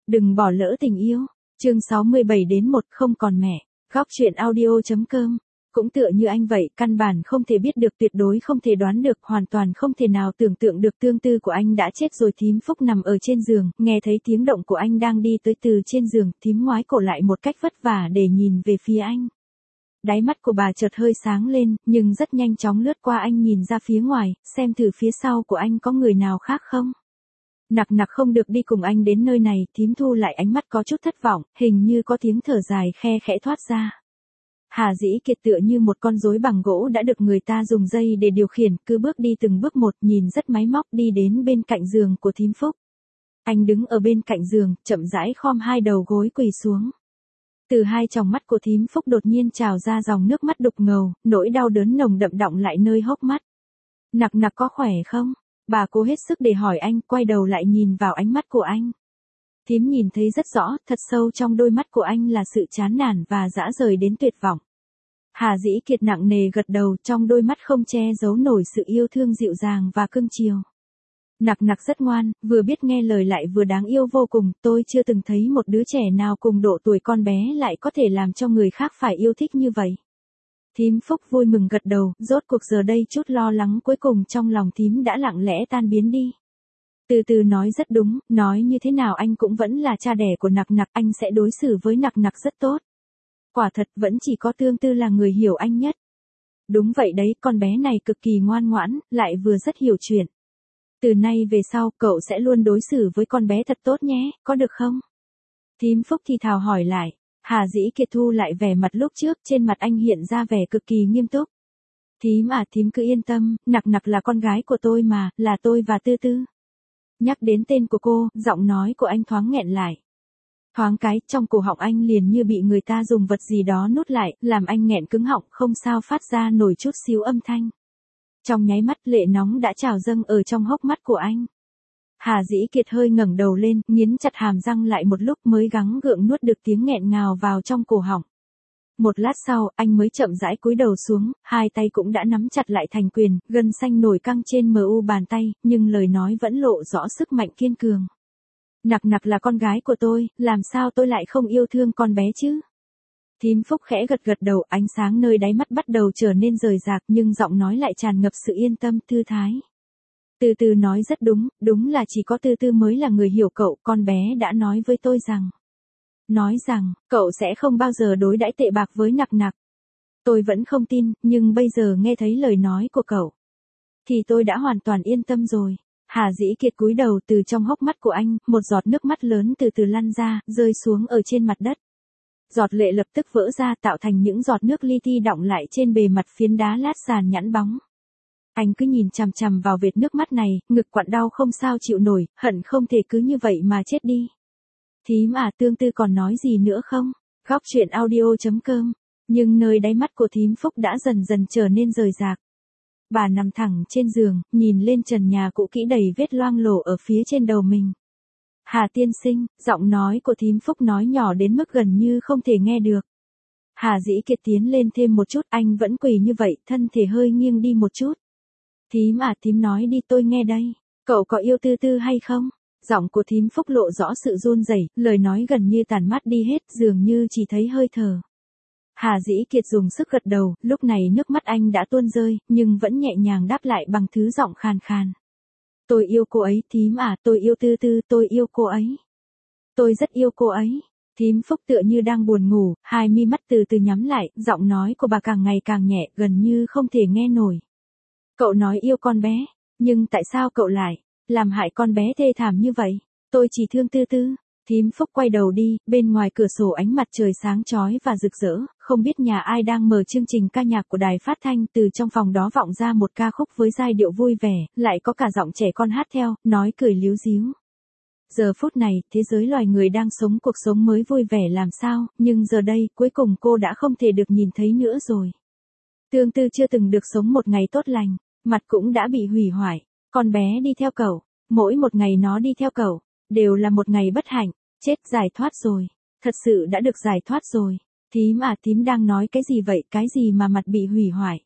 Đừng bỏ lỡ tình yêu. Chương 67-1 không còn mẹ. Góc truyện audio.com. Cũng tựa như anh vậy, căn bản không thể biết được, tuyệt đối không thể đoán được, hoàn toàn không thể nào tưởng tượng được tương tư của anh đã chết rồi. Thím Phúc nằm ở trên giường, nghe thấy tiếng động của anh đang đi tới từ trên giường, thím ngoái cổ lại một cách vất vả để nhìn về phía anh. Đáy mắt của bà chợt hơi sáng lên, nhưng rất nhanh chóng lướt qua anh, nhìn ra phía ngoài, xem thử phía sau của anh có người nào khác không. Nặc không được đi cùng anh đến nơi này. Thím thu lại ánh mắt có chút thất vọng, hình như có tiếng thở dài khe khẽ thoát ra. Hà Dĩ Kiệt tựa như một con rối bằng gỗ đã được người ta dùng dây để điều khiển, cứ bước đi từng bước một, nhìn rất máy móc, đi đến bên cạnh giường của thím Phúc. Anh đứng ở bên cạnh giường, chậm rãi khom hai đầu gối quỳ xuống. Từ hai tròng mắt của thím Phúc đột nhiên trào ra dòng nước mắt đục ngầu, nỗi đau đớn nồng đậm đọng lại nơi hốc mắt. Nặc có khỏe không? Bà cố hết sức để hỏi anh, quay đầu lại nhìn vào ánh mắt của anh. Thím nhìn thấy rất rõ, thật sâu trong đôi mắt của anh là sự chán nản và dã rời đến tuyệt vọng. Hà Dĩ Kiệt nặng nề gật đầu, trong đôi mắt không che giấu nổi sự yêu thương dịu dàng và cưng chiều. Nặc rất ngoan, vừa biết nghe lời lại vừa đáng yêu vô cùng, tôi chưa từng thấy một đứa trẻ nào cùng độ tuổi con bé lại có thể làm cho người khác phải yêu thích như vậy. Thím Phúc vui mừng gật đầu, rốt cuộc giờ đây chút lo lắng cuối cùng trong lòng thím đã lặng lẽ tan biến đi. Từ từ nói rất đúng, nói như thế nào anh cũng vẫn là cha đẻ của Nặc, anh sẽ đối xử với Nặc rất tốt. Quả thật vẫn chỉ có tương tư là người hiểu anh nhất. Đúng vậy đấy, con bé này cực kỳ ngoan ngoãn, lại vừa rất hiểu chuyện. Từ nay về sau, cậu sẽ luôn đối xử với con bé thật tốt nhé, có được không? Thím Phúc thì thào hỏi lại. Hà Dĩ Kiệt thu lại vẻ mặt lúc trước, trên mặt anh hiện ra vẻ cực kỳ nghiêm túc. Thím cứ yên tâm, Nặc là con gái của tôi mà, là tôi và Tư Tư. Nhắc đến tên của cô, giọng nói của anh thoáng nghẹn lại. Thoáng cái, trong cổ họng anh liền như bị người ta dùng vật gì đó nuốt lại, làm anh nghẹn cứng họng, không sao phát ra nổi chút xíu âm thanh. Trong nháy mắt, lệ nóng đã trào dâng ở trong hốc mắt của anh. Hà Dĩ Kiệt hơi ngẩng đầu lên, nghiến chặt hàm răng lại một lúc mới gắng gượng nuốt được tiếng nghẹn ngào vào trong cổ họng. Một lát sau, anh mới chậm rãi cúi đầu xuống, hai tay cũng đã nắm chặt lại thành quyền, gân xanh nổi căng trên mu bàn tay, nhưng lời nói vẫn lộ rõ sức mạnh kiên cường. Nặc là con gái của tôi, làm sao tôi lại không yêu thương con bé chứ? Thím Phúc khẽ gật đầu, ánh sáng nơi đáy mắt bắt đầu trở nên rời rạc, nhưng giọng nói lại tràn ngập sự yên tâm, thư thái. Từ từ nói rất đúng, đúng là chỉ có Tư Tư mới là người hiểu cậu, con bé đã nói với tôi rằng. Nói rằng, cậu sẽ không bao giờ đối đãi tệ bạc với Nặc. Tôi vẫn không tin, nhưng bây giờ nghe thấy lời nói của cậu. Thì tôi đã hoàn toàn yên tâm rồi. Hà Dĩ Kiệt cúi đầu, từ trong hốc mắt của anh, một giọt nước mắt lớn từ từ lăn ra, rơi xuống ở trên mặt đất. Giọt lệ lập tức vỡ ra, tạo thành những giọt nước li ti đọng lại trên bề mặt phiến đá lát sàn nhẵn bóng. Anh cứ nhìn chằm chằm vào vệt nước mắt này, ngực quặn đau không sao chịu nổi, hận không thể cứ như vậy mà chết đi. Thím tương tư còn nói gì nữa không? Góc truyện audio.com. Nhưng nơi đáy mắt của thím Phúc đã dần dần trở nên rời rạc. Bà nằm thẳng trên giường, nhìn lên trần nhà cũ kỹ đầy vết loang lổ ở phía trên đầu mình. Hà tiên sinh, giọng nói của thím Phúc nói nhỏ đến mức gần như không thể nghe được. Hà Dĩ Kiệt tiến lên thêm một chút, anh vẫn quỳ như vậy, thân thể hơi nghiêng đi một chút. Thím nói đi, tôi nghe đây. Cậu có yêu Tư Tư hay không? Giọng của thím Phúc lộ rõ sự run rẩy, lời nói gần như tàn mát đi hết, dường như chỉ thấy hơi thở. Hà Dĩ Kiệt dùng sức gật đầu, lúc này nước mắt anh đã tuôn rơi, nhưng vẫn nhẹ nhàng đáp lại bằng thứ giọng khàn khàn. Tôi yêu cô ấy, thím tôi yêu Tư Tư, tôi yêu cô ấy. Tôi rất yêu cô ấy. Thím Phúc tựa như đang buồn ngủ, hai mi mắt từ từ nhắm lại, giọng nói của bà càng ngày càng nhẹ, gần như không thể nghe nổi. Cậu nói yêu con bé, nhưng tại sao cậu lại làm hại con bé thê thảm như vậy? Tôi chỉ thương Tư Tư. Thím Phúc quay đầu đi, bên ngoài cửa sổ ánh mặt trời sáng chói và rực rỡ, không biết nhà ai đang mở chương trình ca nhạc của đài phát thanh, từ trong phòng đó vọng ra một ca khúc với giai điệu vui vẻ, lại có cả giọng trẻ con hát theo, nói cười líu ríu. Giờ phút này, thế giới loài người đang sống cuộc sống mới vui vẻ làm sao, nhưng giờ đây, cuối cùng cô đã không thể được nhìn thấy nữa rồi. Tương tư chưa từng được sống một ngày tốt lành, mặt cũng đã bị hủy hoại, con bé đi theo cậu, mỗi một ngày nó đi theo cậu, đều là một ngày bất hạnh. Chết, giải thoát rồi. Thật sự đã được giải thoát rồi. Thím đang nói cái gì vậy, cái gì mà mặt bị hủy hoại?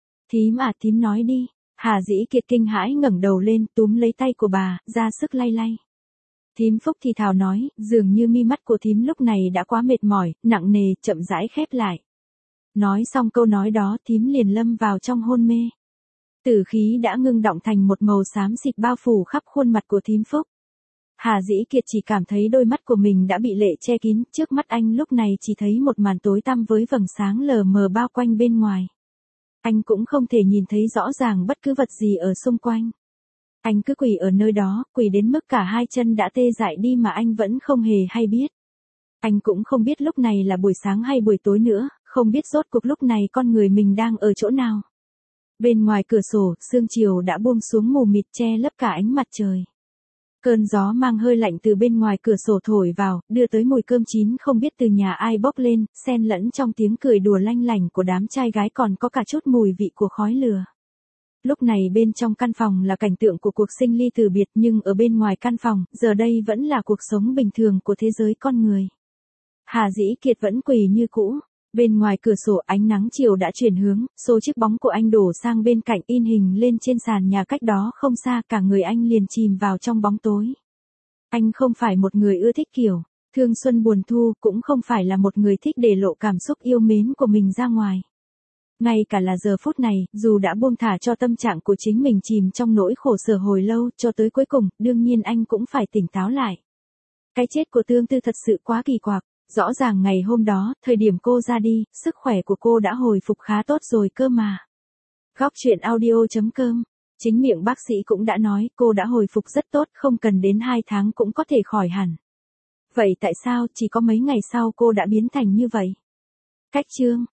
Thím nói đi. Hà Dĩ Kiệt kinh hãi ngẩng đầu lên, túm lấy tay của bà, ra sức lay lay. Thím Phúc thì thào nói, dường như mi mắt của thím lúc này đã quá mệt mỏi, nặng nề, chậm rãi khép lại. Nói xong câu nói đó, thím liền lâm vào trong hôn mê. Tử khí đã ngưng đọng thành một màu xám xịt bao phủ khắp khuôn mặt của thím Phúc. Hà Dĩ Kiệt chỉ cảm thấy đôi mắt của mình đã bị lệ che kín, trước mắt anh lúc này chỉ thấy một màn tối tăm với vầng sáng lờ mờ bao quanh bên ngoài. Anh cũng không thể nhìn thấy rõ ràng bất cứ vật gì ở xung quanh. Anh cứ quỳ ở nơi đó, quỳ đến mức cả hai chân đã tê dại đi mà anh vẫn không hề hay biết. Anh cũng không biết lúc này là buổi sáng hay buổi tối nữa, không biết rốt cuộc lúc này con người mình đang ở chỗ nào. Bên ngoài cửa sổ, sương chiều đã buông xuống mù mịt che lấp cả ánh mặt trời. Cơn gió mang hơi lạnh từ bên ngoài cửa sổ thổi vào, đưa tới mùi cơm chín không biết từ nhà ai bốc lên, xen lẫn trong tiếng cười đùa lanh lảnh của đám trai gái còn có cả chút mùi vị của khói lửa. Lúc này bên trong căn phòng là cảnh tượng của cuộc sinh ly từ biệt nhưng ở bên ngoài căn phòng, giờ đây vẫn là cuộc sống bình thường của thế giới con người. Hà Dĩ Kiệt vẫn quỳ như cũ. Bên ngoài cửa sổ ánh nắng chiều đã chuyển hướng, số chiếc bóng của anh đổ sang bên cạnh in hình lên trên sàn nhà cách đó không xa, cả người anh liền chìm vào trong bóng tối. Anh không phải một người ưa thích kiểu thương xuân buồn thu, cũng không phải là một người thích để lộ cảm xúc yêu mến của mình ra ngoài. Ngay cả là giờ phút này, dù đã buông thả cho tâm trạng của chính mình chìm trong nỗi khổ sở hồi lâu, cho tới cuối cùng, đương nhiên anh cũng phải tỉnh táo lại. Cái chết của Tương Tư thật sự quá kỳ quặc. Rõ ràng ngày hôm đó, thời điểm cô ra đi, sức khỏe của cô đã hồi phục khá tốt rồi cơ mà. Góc truyện audio.com. Chính miệng bác sĩ cũng đã nói cô đã hồi phục rất tốt, không cần đến 2 tháng cũng có thể khỏi hẳn. Vậy tại sao chỉ có mấy ngày sau cô đã biến thành như vậy? Cách chương